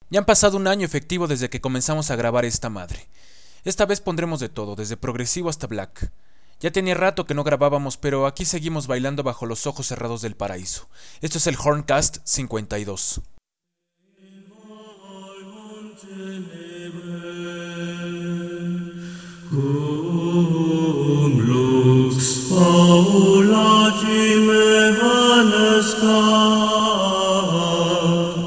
Ya han pasado un año efectivo desde que comenzamos a grabar esta madre. Esta vez pondremos de todo, desde progresivo hasta black. Ya tenía rato que no grabábamos, pero aquí seguimos bailando bajo los ojos cerrados del paraíso. Esto es el Horncast 52. Cum lux paulagime vanescat,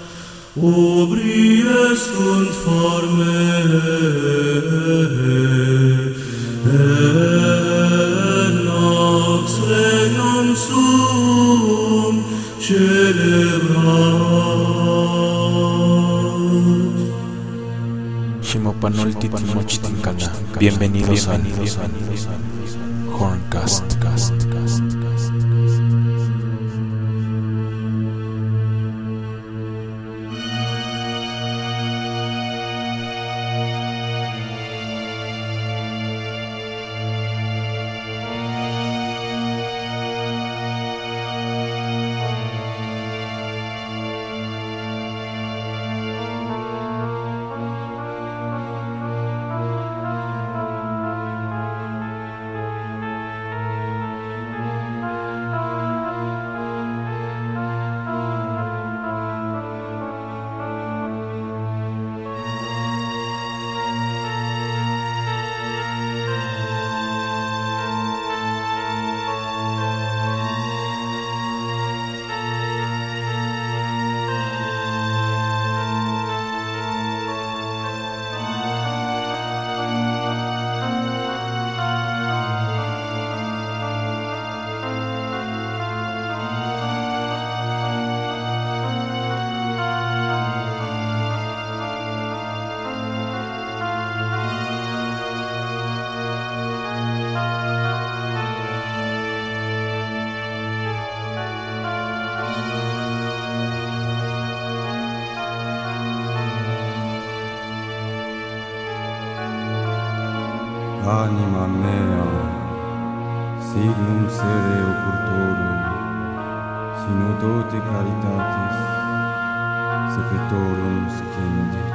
ubries sunt forme, et nox regnum suum celebrat. Shimopanoltitimochtinkala. Bienvenidos a Horncast. Anima mea, signum sere occultorum, synodote caritatis, secretorum scindit.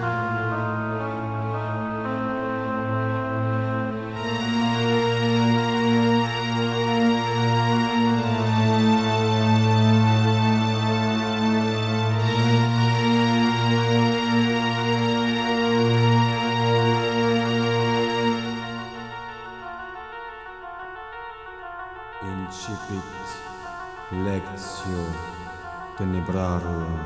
Incipit lectio tenebrarum.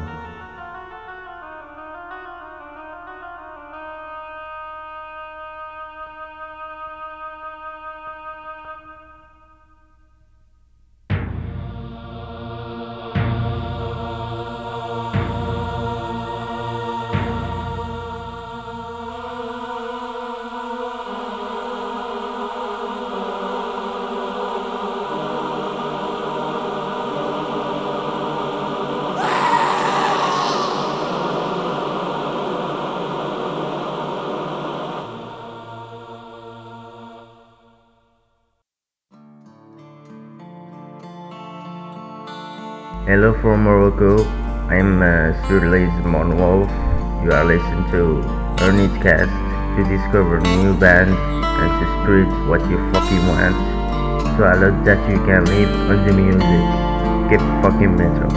Hello from Morocco. I'm Surlays Monwolf. You are listening to Ernest Cast to discover new bands and to spread what you fucking want. So I love that you can live on the music. Keep fucking metal.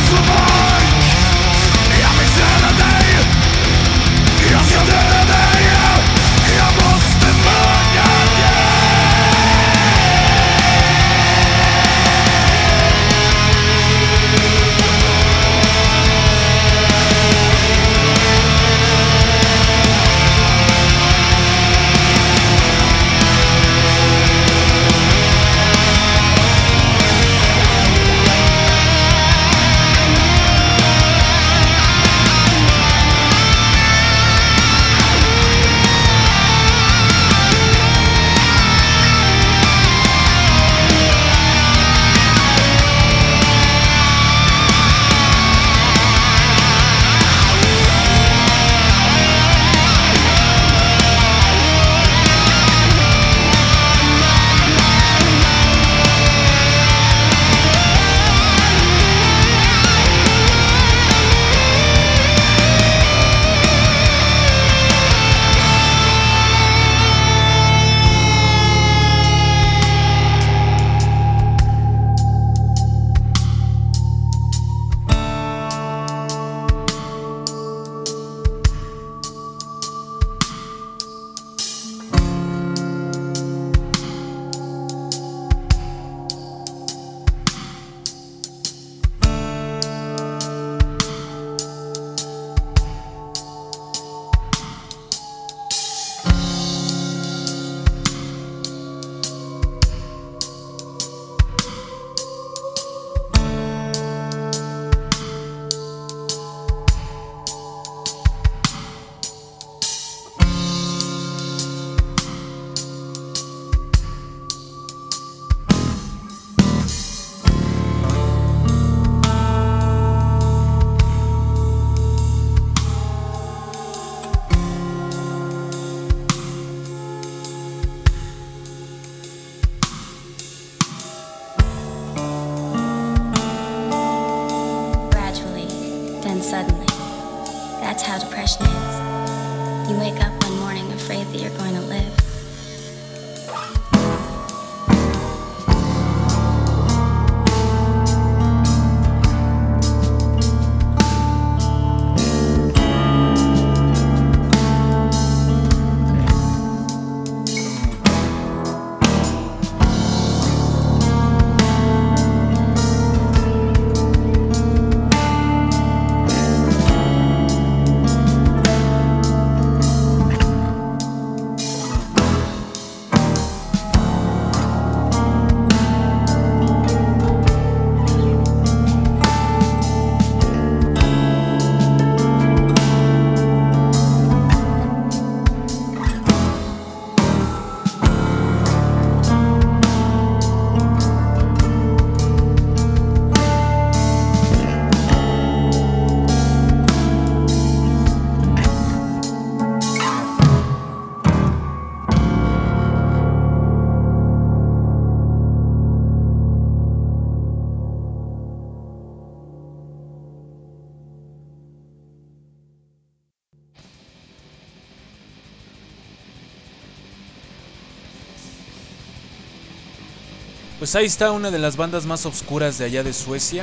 Pues ahí está una de las bandas más oscuras de allá de Suecia.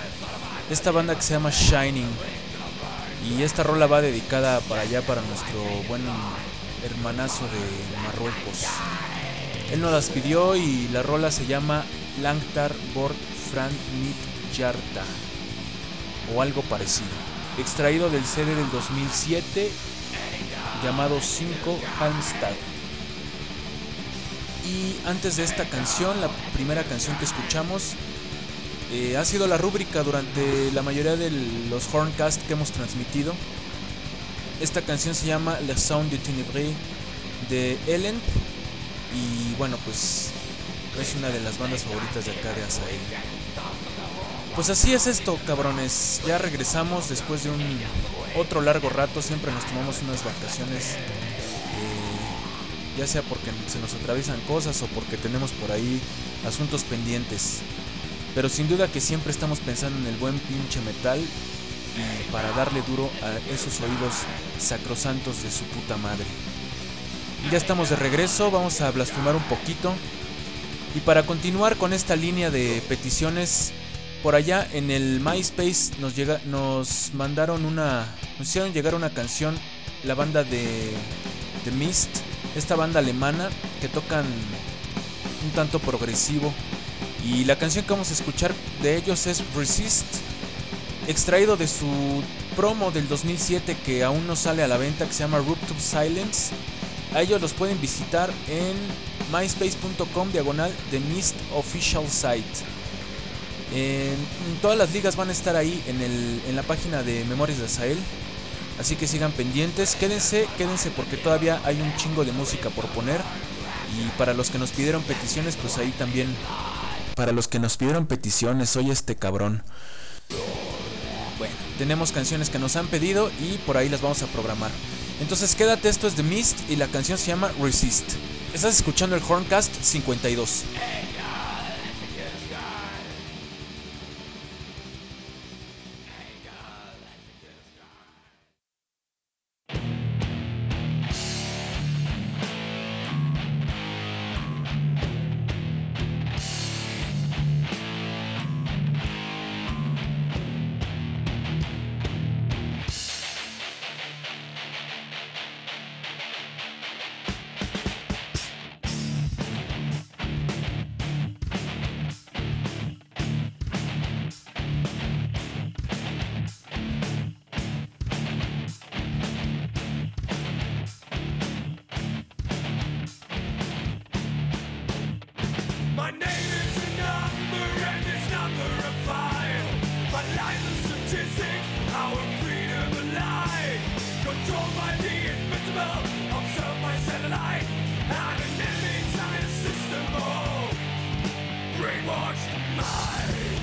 Esta banda que se llama Shining. Y esta rola va dedicada para allá, para nuestro buen hermanazo de Marruecos. Él nos las pidió y la rola se llama Langtar Bort Fran Mit Jarta, o algo parecido. Extraído del CD del 2007 llamado 5 Halmstad. Y antes de esta canción, la primera canción que escuchamos ha sido la rúbrica durante la mayoría de los Horncast que hemos transmitido. Esta canción se llama Le Sound de Ténébreux de Elend. Y bueno, pues es una de las bandas favoritas de acá de Asael. Pues así es esto, cabrones. Ya regresamos después de otro largo rato. Siempre nos tomamos unas vacaciones, ya sea porque se nos atraviesan cosas o porque tenemos por ahí asuntos pendientes. Pero sin duda que siempre estamos pensando en el buen pinche metal, y para darle duro a esos oídos sacrosantos de su puta madre. Ya estamos de regreso, vamos a blasfemar un poquito. Y para continuar con esta línea de peticiones, Por allá en el MySpace nos hicieron llegar una canción, la banda de The Mist, esta banda alemana que tocan un tanto progresivo, y la canción que vamos a escuchar de ellos es Resist, extraído de su promo del 2007 que aún no sale a la venta, que se llama Rupture Silence. A ellos los pueden visitar en myspace.com/The Mist Official Site. En todas las ligas van a estar ahí en la página de Memorias de Azael, así que sigan pendientes, quédense porque todavía hay un chingo de música por poner. Y para los que nos pidieron peticiones, pues ahí también, para los que nos pidieron peticiones, soy este cabrón. Bueno, tenemos canciones que nos han pedido y por ahí las vamos a programar. Entonces quédate, esto es The Mist y la canción se llama Resist. Estás escuchando el Horncast 52. My name is a number and this number a file. My life is a statistic, our freedom a lie. Controlled by the invincible, observed by satellite. I'm an enemy inside a system, oh, brainwashed mind.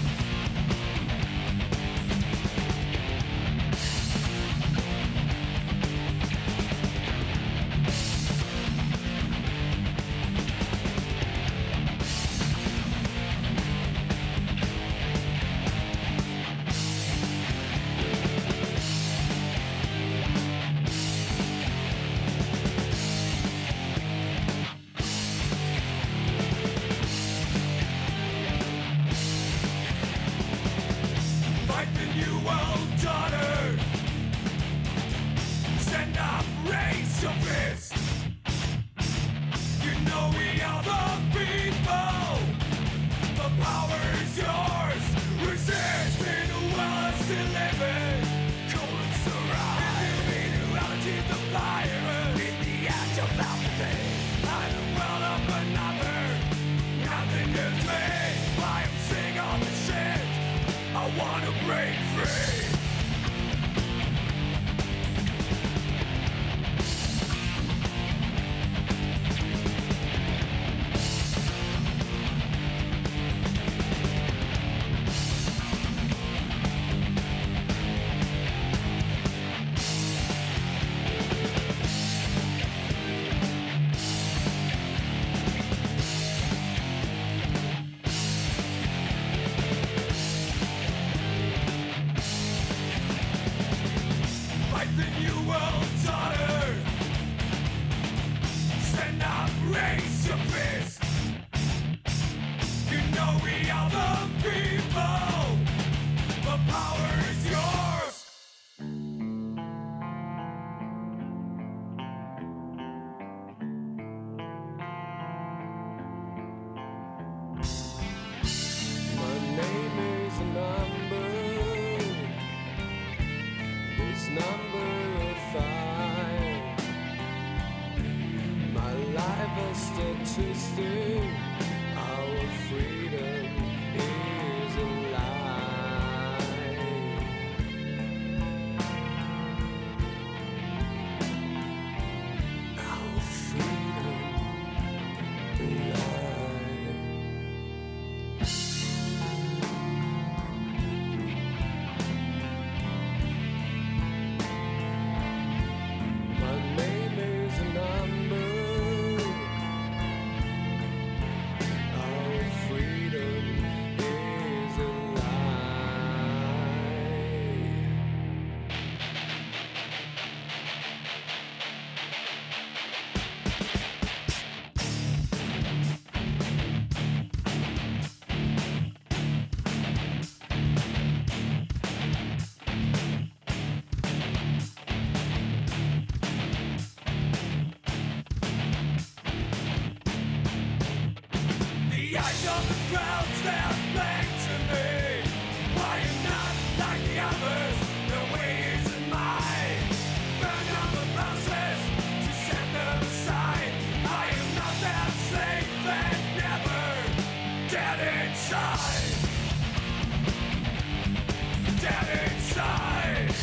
Dead inside.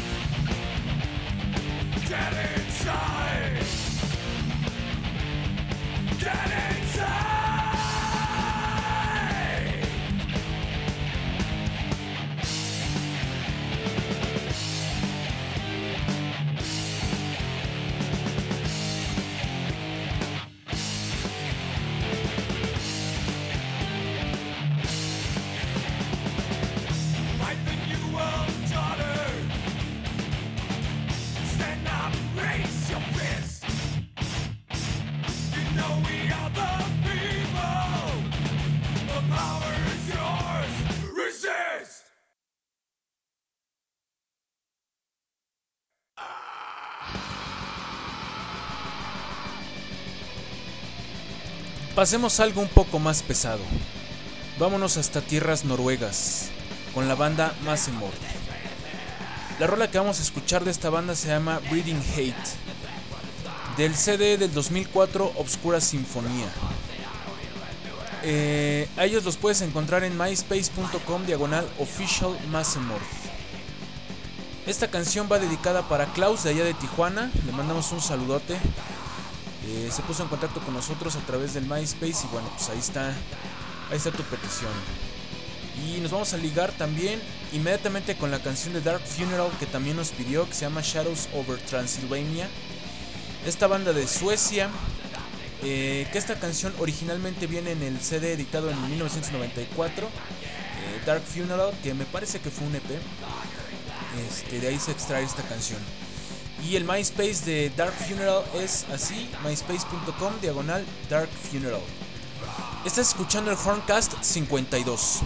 Dead inside. Dead inside. Fight the new world daughter. Stand up, raise your fist. You know we are the people. The power is yours. Resist. Pasemos a algo un poco más pesado. Vámonos hasta tierras noruegas, con la banda Massemord. La rola que vamos a escuchar de esta banda se llama Breeding Hate, del CD del 2004 Obscura Sinfonía. A ellos los puedes encontrar en myspace.com/official Massemord. Esta canción va dedicada para Klaus de allá de Tijuana, le mandamos un saludote. Se puso en contacto con nosotros a través del MySpace y bueno, pues ahí está tu petición. Y nos vamos a ligar también inmediatamente con la canción de Dark Funeral que también nos pidió, que se llama Shadows Over Transylvania. Esta banda de Suecia, que esta canción originalmente viene en el CD editado en 1994, Dark Funeral, que me parece que fue un EP. De ahí se extrae esta canción. Y el MySpace de Dark Funeral es así, myspace.com/Dark Funeral. Estás escuchando el Horncast 52.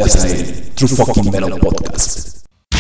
gracias a el True Fucking Metal Podcast.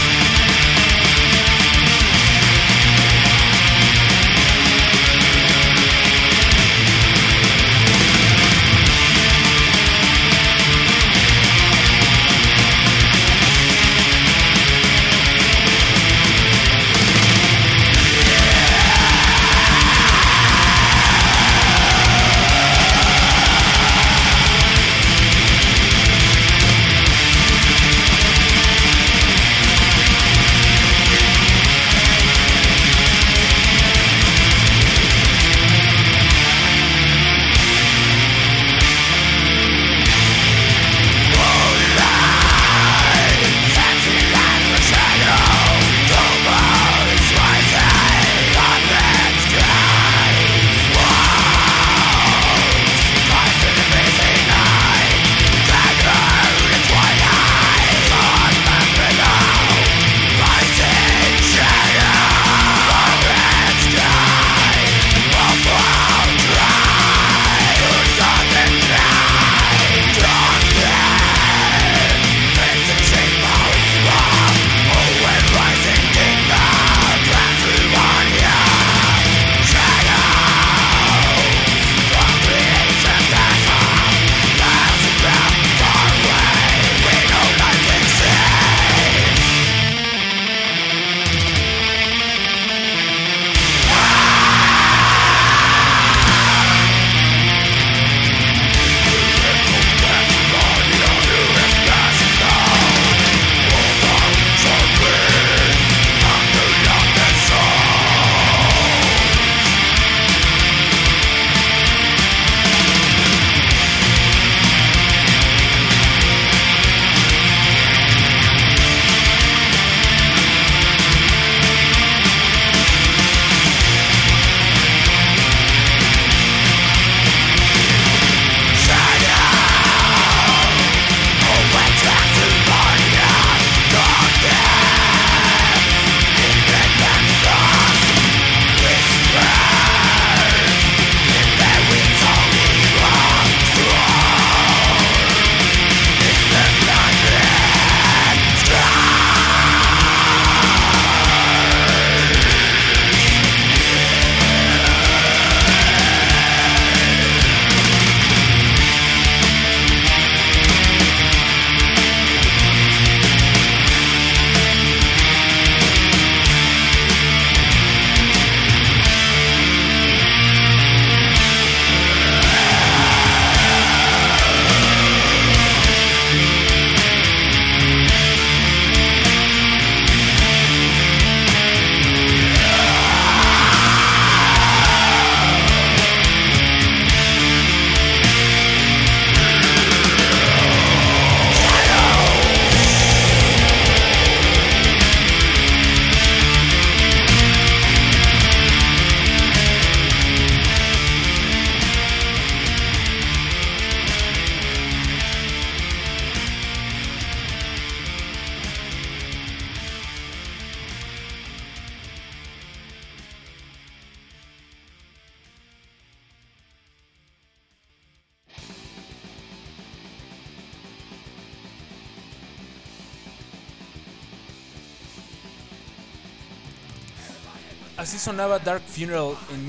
Así sonaba Dark Funeral en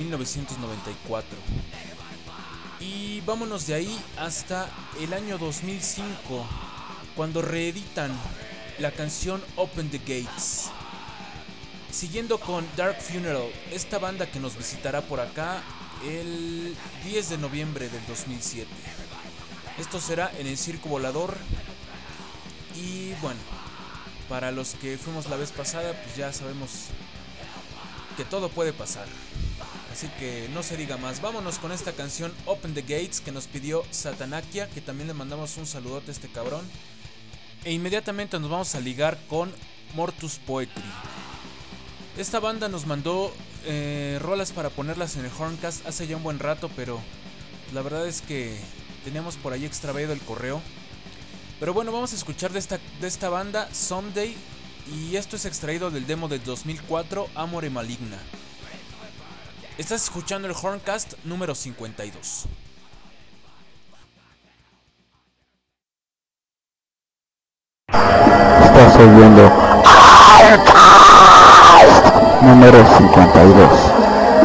1994. Y vámonos de ahí hasta el año 2005, cuando reeditan la canción Open the Gates. Siguiendo con Dark Funeral, esta banda que nos visitará por acá el 10 de noviembre del 2007. Esto será en el Circo Volador. Y bueno, para los que fuimos la vez pasada, pues ya sabemos que todo puede pasar. Así que no se diga más. Vámonos con esta canción Open the Gates que nos pidió Satanakia, que también le mandamos un saludote a este cabrón. E inmediatamente nos vamos a ligar con Mortus Poetry. Esta banda nos mandó rolas para ponerlas en el Horncast hace ya un buen rato, pero la verdad es que teníamos por ahí extraviado el correo. Pero bueno, vamos a escuchar de esta banda Someday. Y esto es extraído del demo del 2004, Amore Maligna. Estás escuchando el Horncast número 52. oyendo número 52.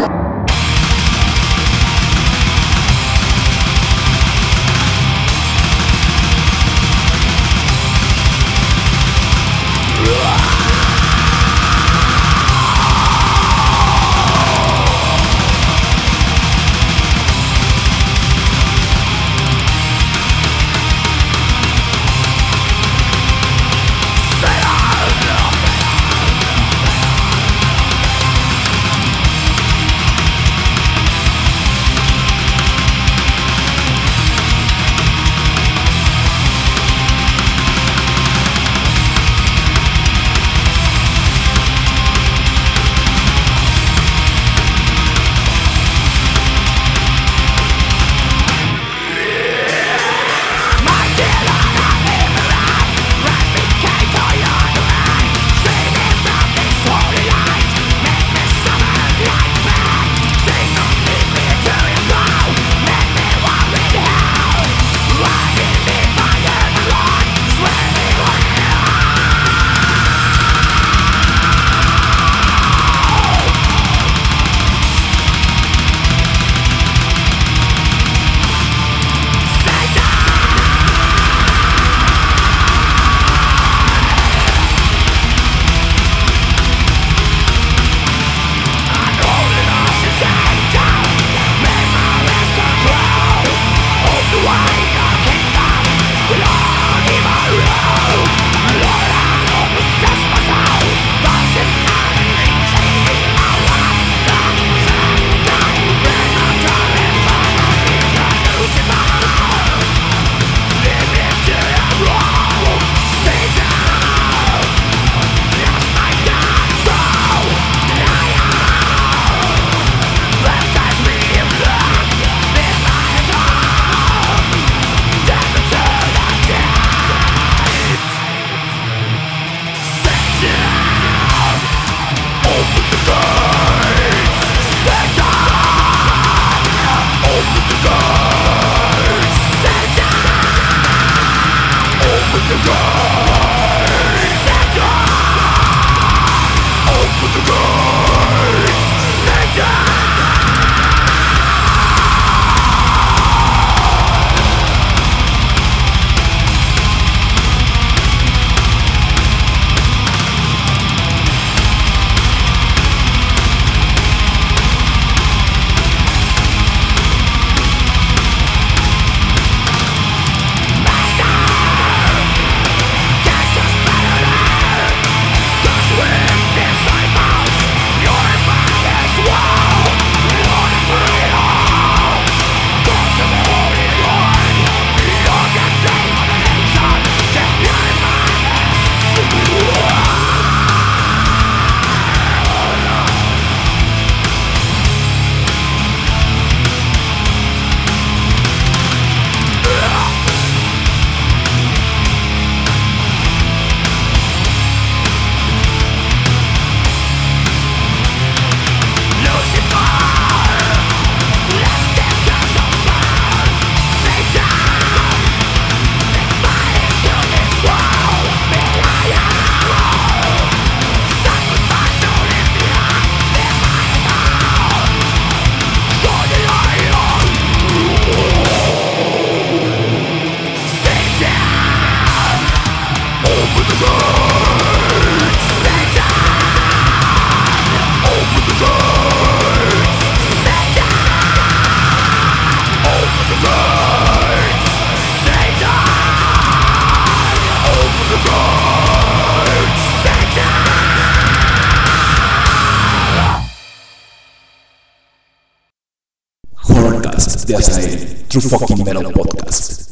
de Azael, True Fucking Metal Podcast.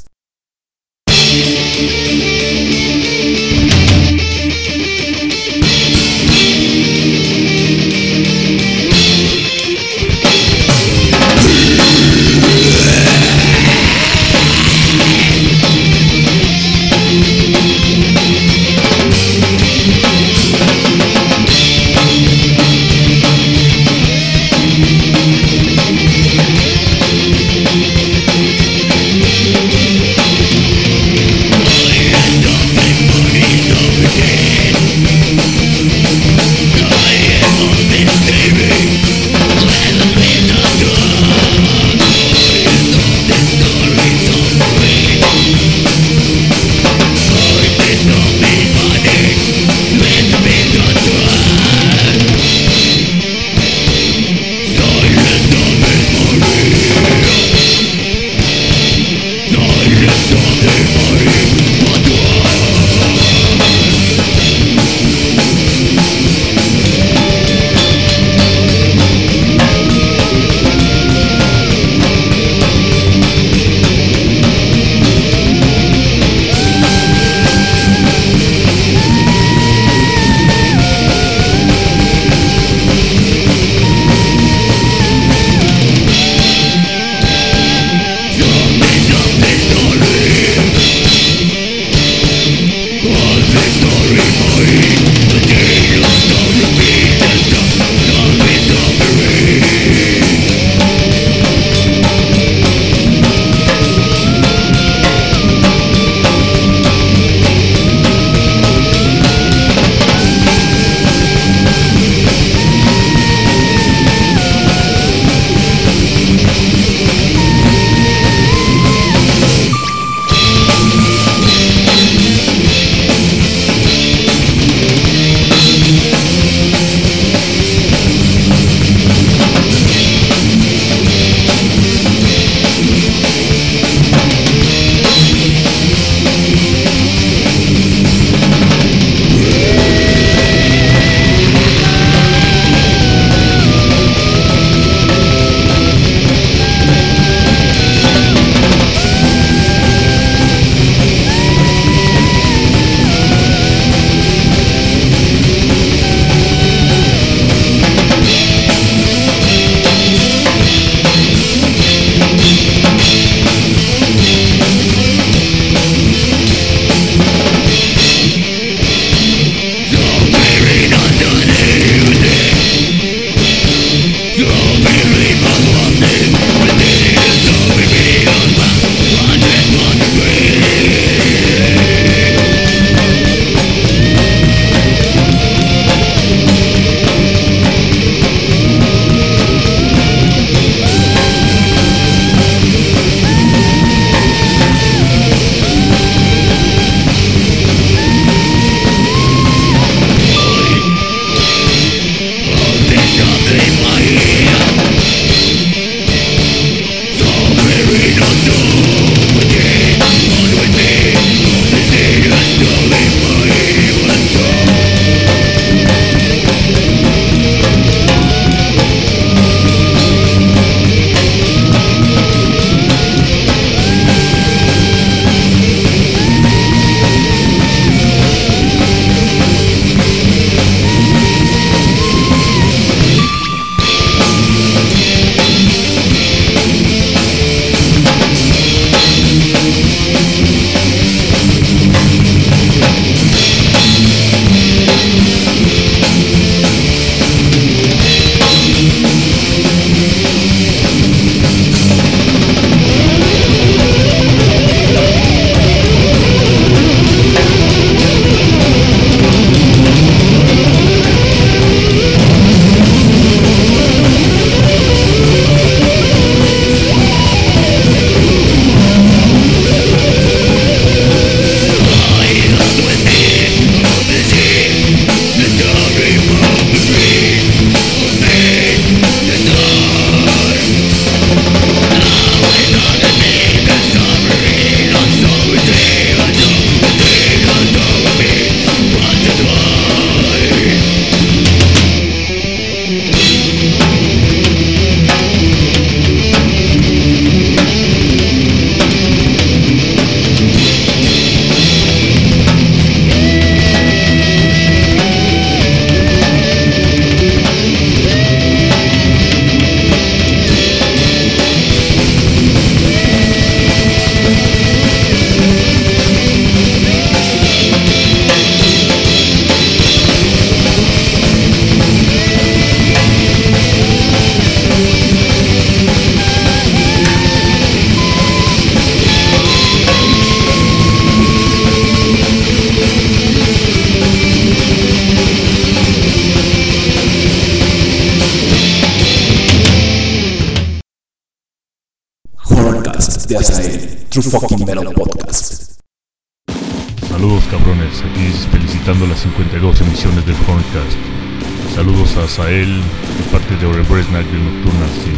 True Fucking Metal Podcast. Saludos cabrones, aquí felicitando las 52 emisiones del Horncast. Saludos a Sael de parte de Orebresnak de Nocturnal Sin.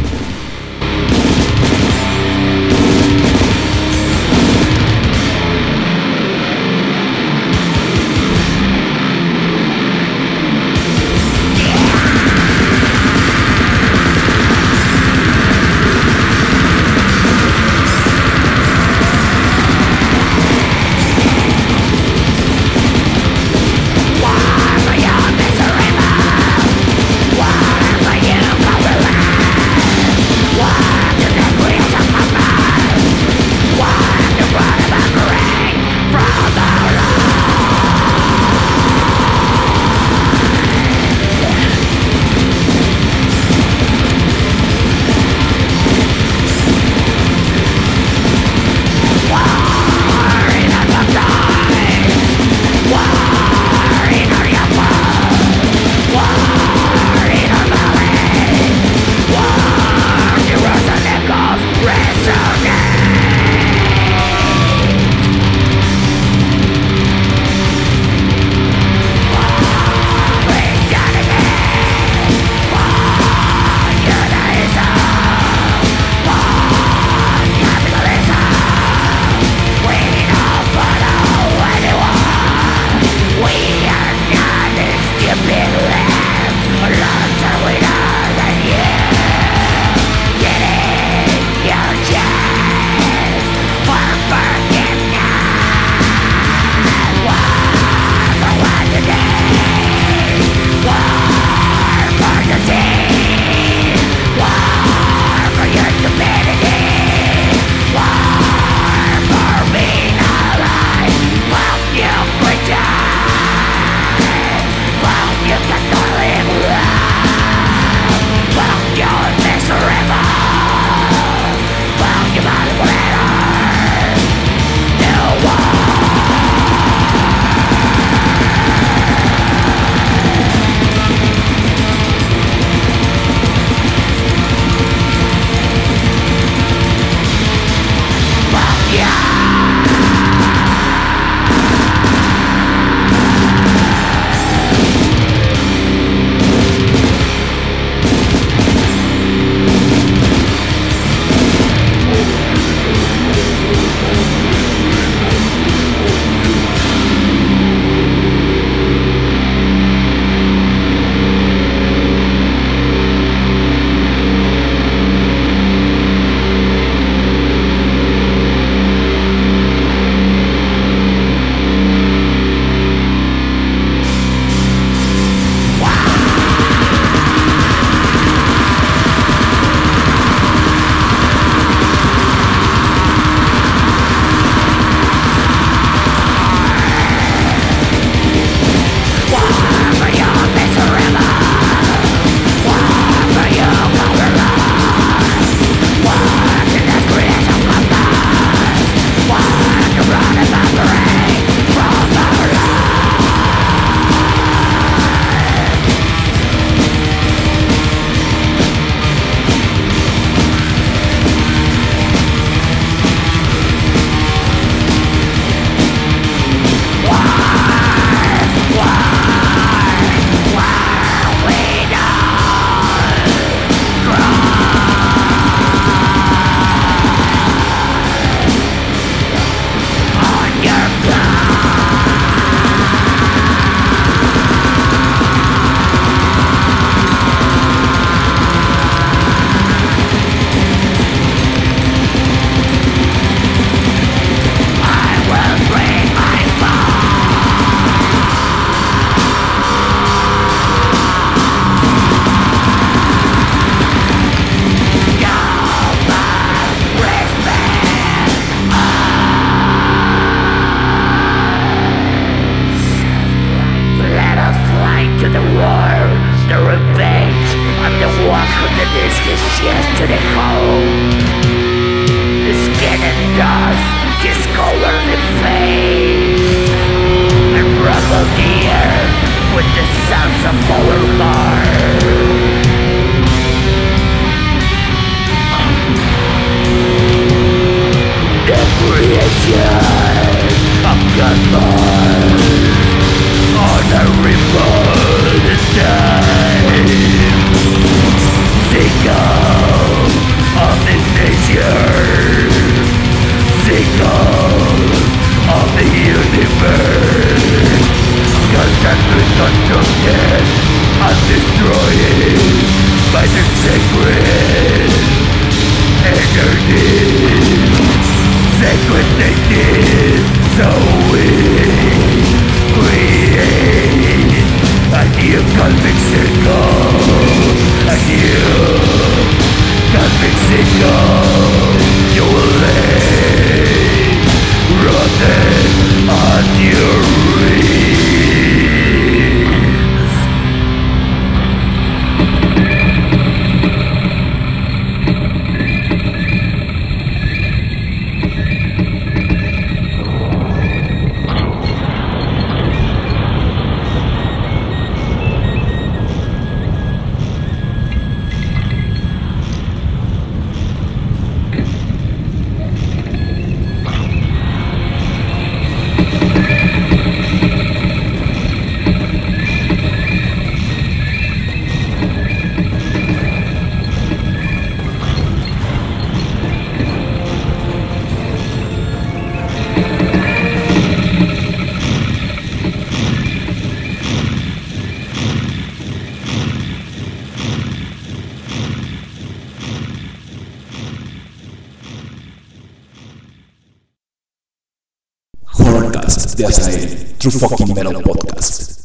Horrorcast de Azael, True Fucking Metal Podcast.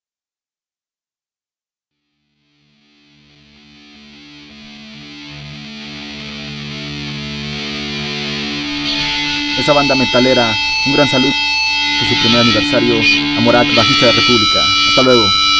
Esa banda metalera, un gran saludo por su primer aniversario a Morak, bajista de República. Hasta luego.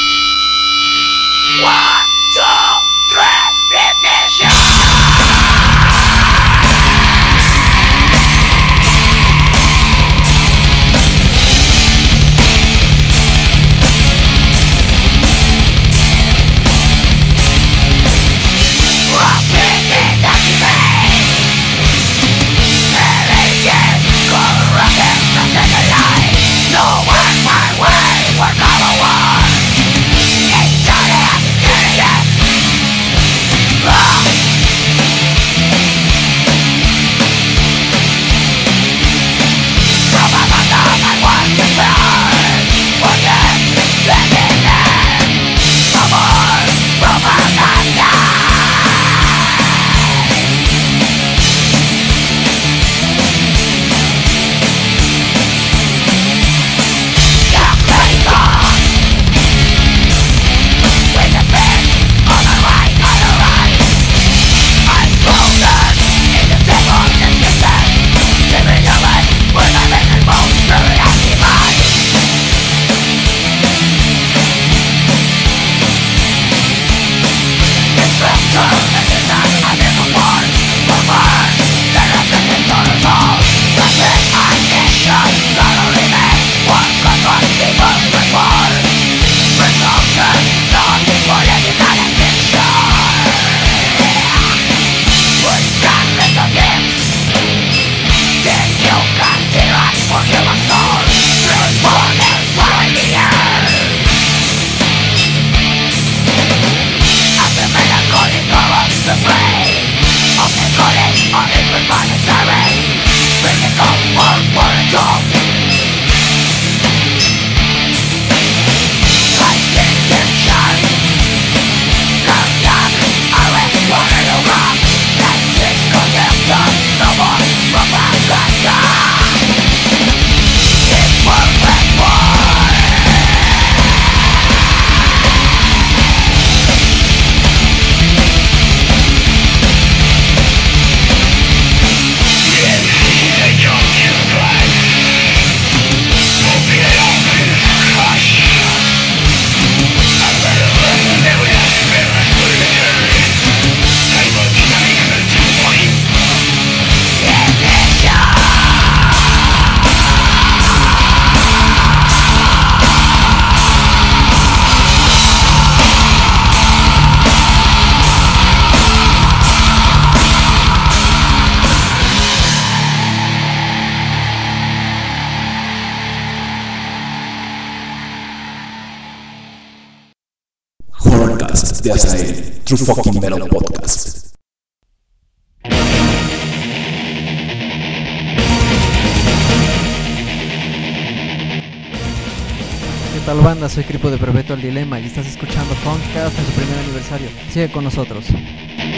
Horrorcast de Azael, True Fucking Metal Podcast. ¿Qué tal, banda? Soy Cripo de Perpetual Dilema y estás escuchando Funkcast en su primer aniversario. Sigue con nosotros.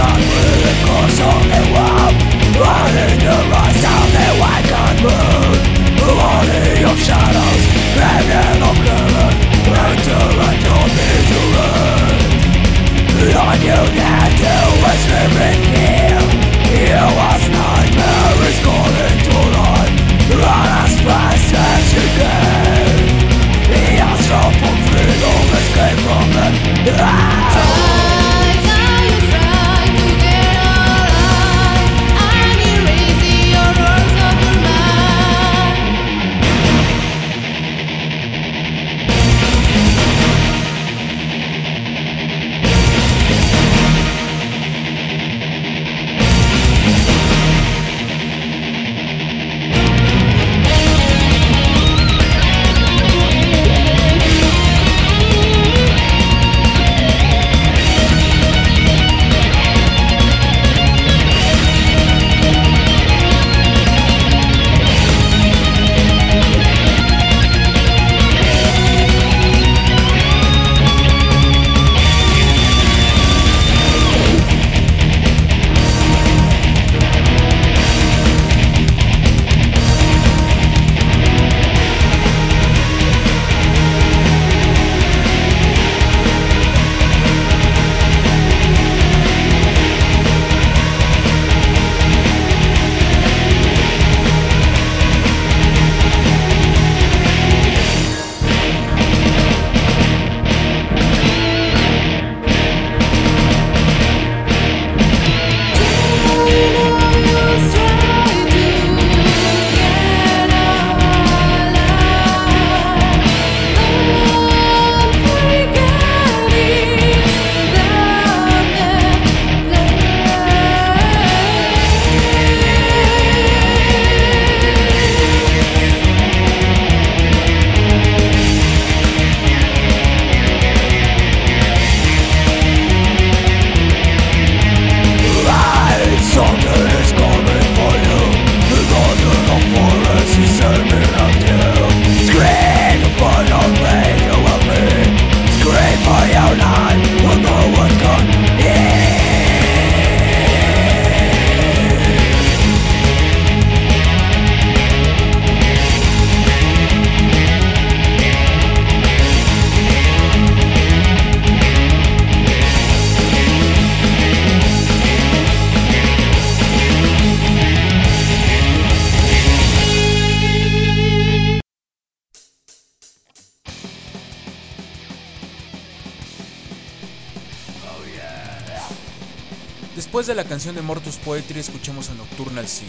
Después de la canción de Mortus Poetry escuchamos a Nocturnal Sin,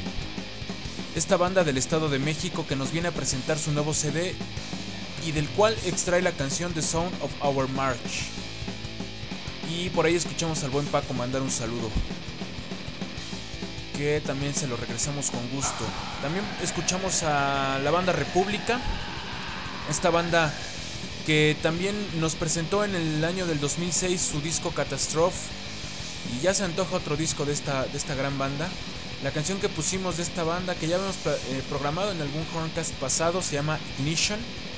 esta banda del Estado de México que nos viene a presentar su nuevo CD y del cual extrae la canción The Sound of Our March. Y por ahí escuchamos al buen Paco mandar un saludo, que también se lo regresamos con gusto. También escuchamos a la banda República, esta banda que también nos presentó en el año del 2006 su disco Catastrophe, y ya se antoja otro disco de esta gran banda. La canción que pusimos de esta banda, que ya habíamos programado en algún Horncast pasado, se llama Ignition.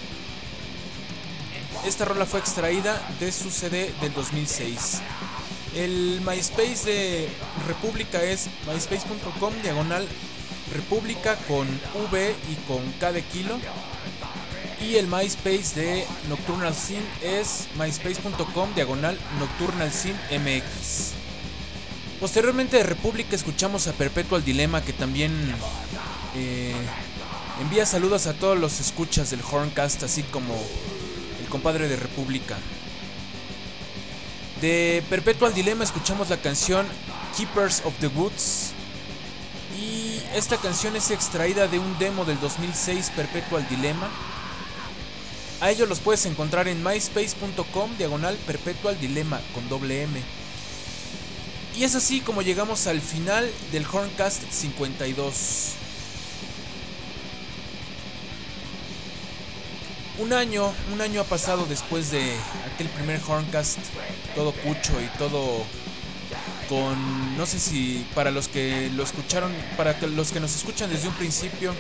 Esta rola fue extraída de su CD del 2006. El MySpace de República es myspace.com/República con V y con K de kilo. Y el MySpace de Nocturnal Sin es myspace.com/Nocturnal Sin MX. Posteriormente de República escuchamos a Perpetual Dilemma, que también envía saludos a todos los escuchas del Horncast, así como el compadre de República. De Perpetual Dilemma escuchamos la canción Keepers of the Woods, y esta canción es extraída de un demo del 2006, Perpetual Dilemma. A ellos los puedes encontrar en myspace.com/Perpetual Dilemma con doble M. Y es así como llegamos al final del Horncast 52. Un año ha pasado después de aquel primer Horncast, todo cucho y todo con, no sé si para los que lo escucharon, para los que nos escuchan desde un principio,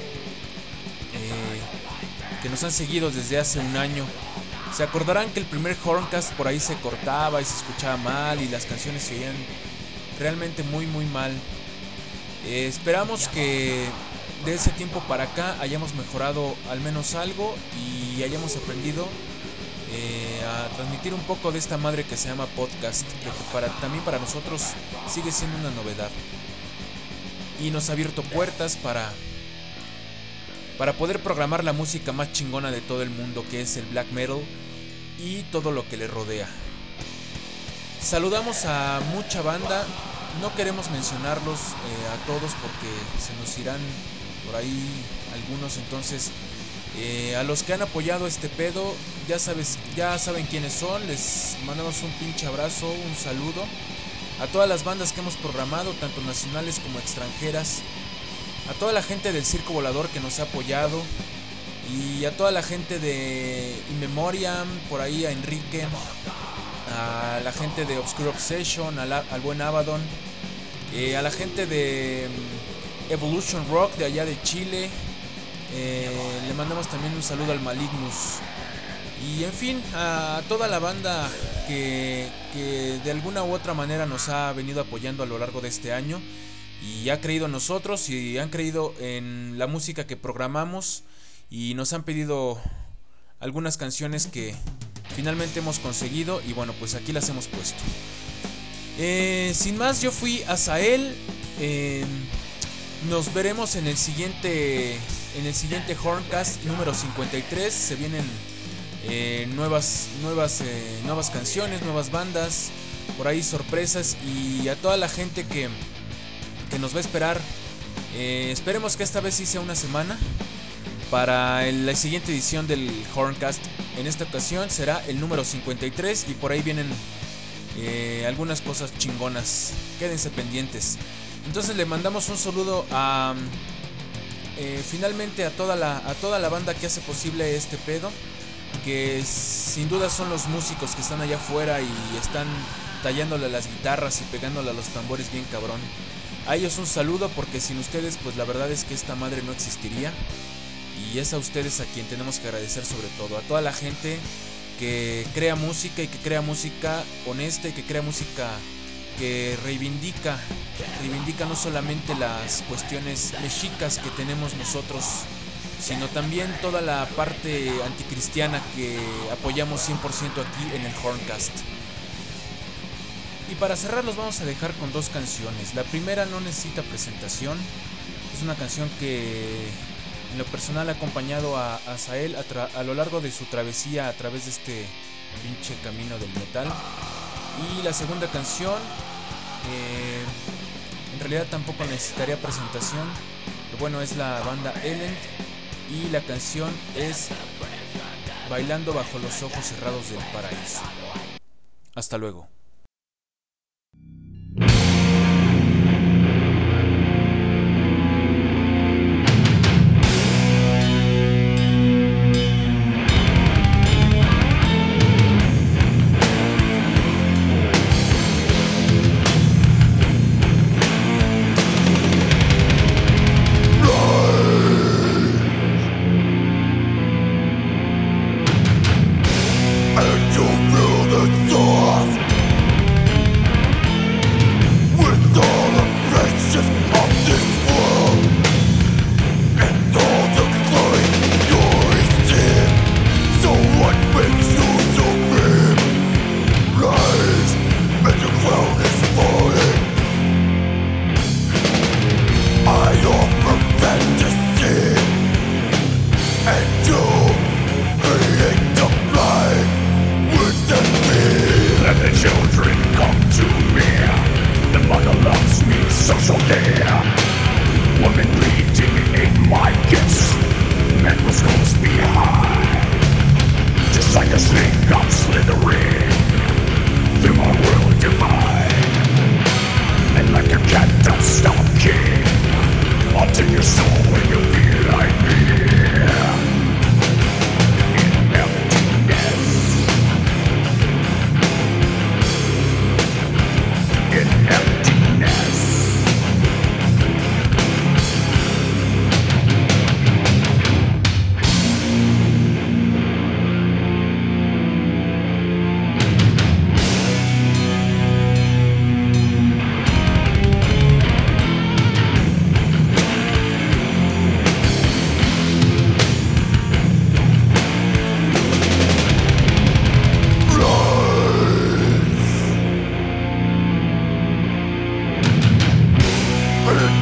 que nos han seguido desde hace un año, se acordarán que el primer Horncast por ahí se cortaba y se escuchaba mal y las canciones se oían realmente muy muy mal. Esperamos que de ese tiempo para acá hayamos mejorado al menos algo y hayamos aprendido a transmitir un poco de esta madre que se llama podcast, que también para nosotros sigue siendo una novedad y nos ha abierto puertas para poder programar la música más chingona de todo el mundo, que es el black metal y todo lo que le rodea. Saludamos a mucha banda, no queremos mencionarlos a todos porque se nos irán por ahí algunos, entonces a los que han apoyado este pedo, ya saben quiénes son, les mandamos un pinche abrazo, un saludo a todas las bandas que hemos programado, tanto nacionales como extranjeras, a toda la gente del Circo Volador que nos ha apoyado y a toda la gente de In Memoriam, por ahí a Enrique, a la gente de Obscure Obsession, al buen Abaddon, a la gente de Evolution Rock de allá de Chile, le mandamos también un saludo al Malignus y en fin a toda la banda que de alguna u otra manera nos ha venido apoyando a lo largo de este año y ha creído en nosotros y han creído en la música que programamos y nos han pedido algunas canciones que finalmente hemos conseguido y bueno, pues aquí las hemos puesto. Sin más, yo fui Azael. Nos veremos en el siguiente Horncast número 53. Se vienen nuevas canciones, nuevas bandas, por ahí sorpresas y a toda la gente que nos va a esperar. Esperemos que esta vez sí sea una semana para la siguiente edición del Horncast. En esta ocasión será el número 53 y por ahí vienen algunas cosas chingonas. Quédense pendientes. Entonces le mandamos un saludo finalmente a toda la banda que hace posible este pedo, que sin duda son los músicos que están allá afuera y están tallándole a las guitarras y pegándole a los tambores bien cabrón. A ellos un saludo porque sin ustedes pues la verdad es que esta madre no existiría y es a ustedes a quien tenemos que agradecer sobre todo, a toda la gente que crea música y que crea música honesta y que crea música que reivindica no solamente las cuestiones mexicas que tenemos nosotros, sino también toda la parte anticristiana que apoyamos 100% aquí en el Horncast. Y para cerrar los vamos a dejar con dos canciones. La primera no necesita presentación, es una canción que en lo personal ha acompañado a Azael a lo largo de su travesía a través de este pinche camino del metal. Y la segunda canción en realidad tampoco necesitaría presentación, pero bueno, es la banda Elend y la canción es Bailando bajo los ojos cerrados del paraíso. Hasta luego. And you feel the source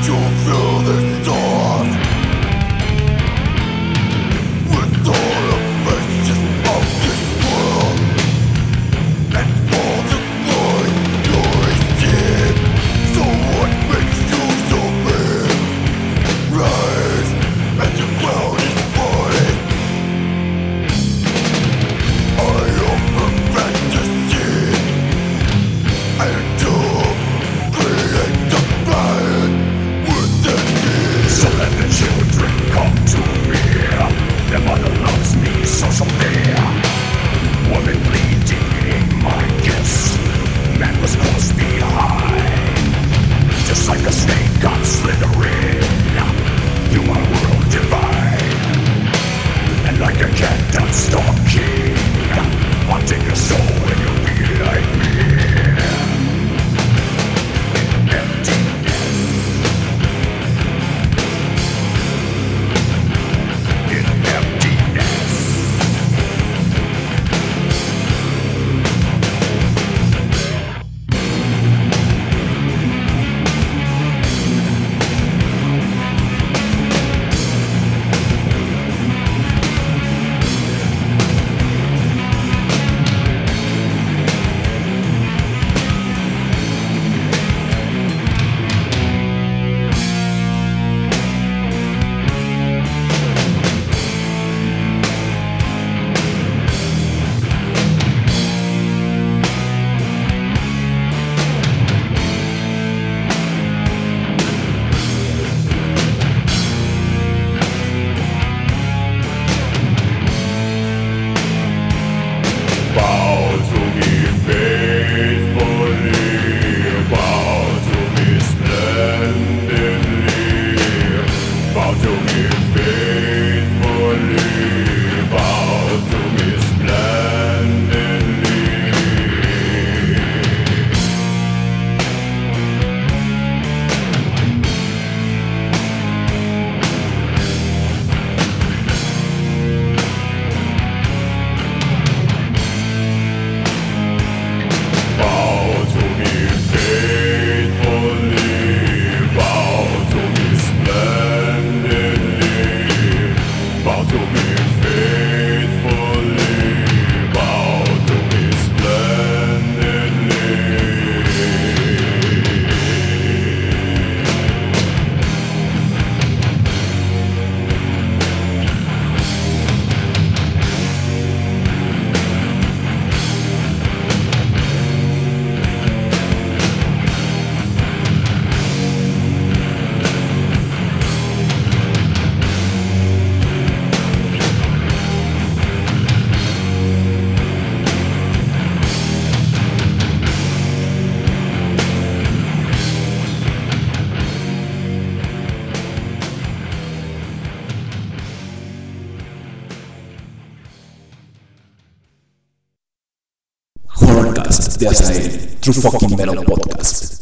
Horrorcast de Azael, True Fucking Metal Podcast.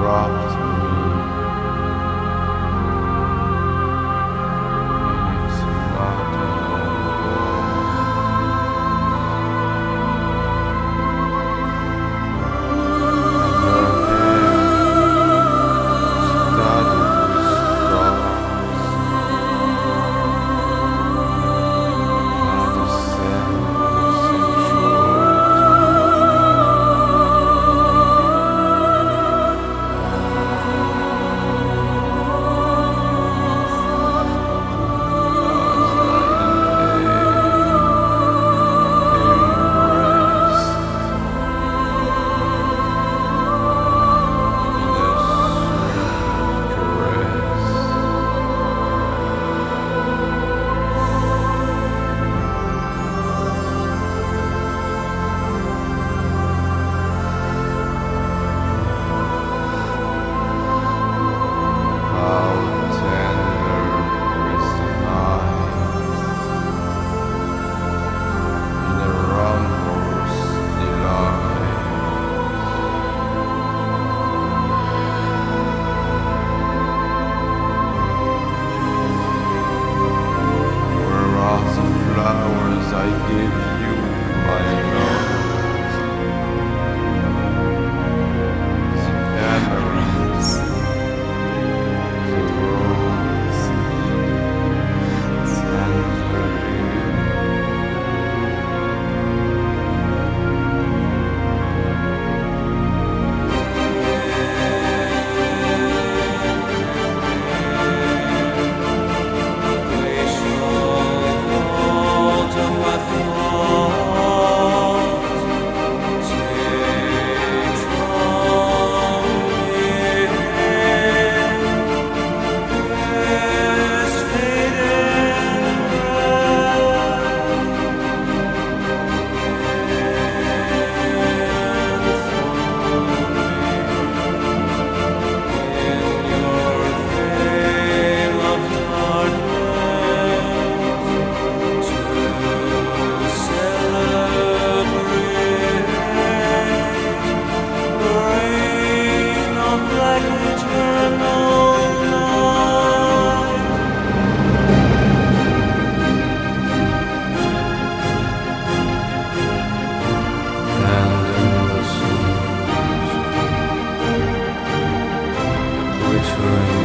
wrapped me in its magical flowers I give you, my love. The amaryllis, the rose, and the lily. Glittering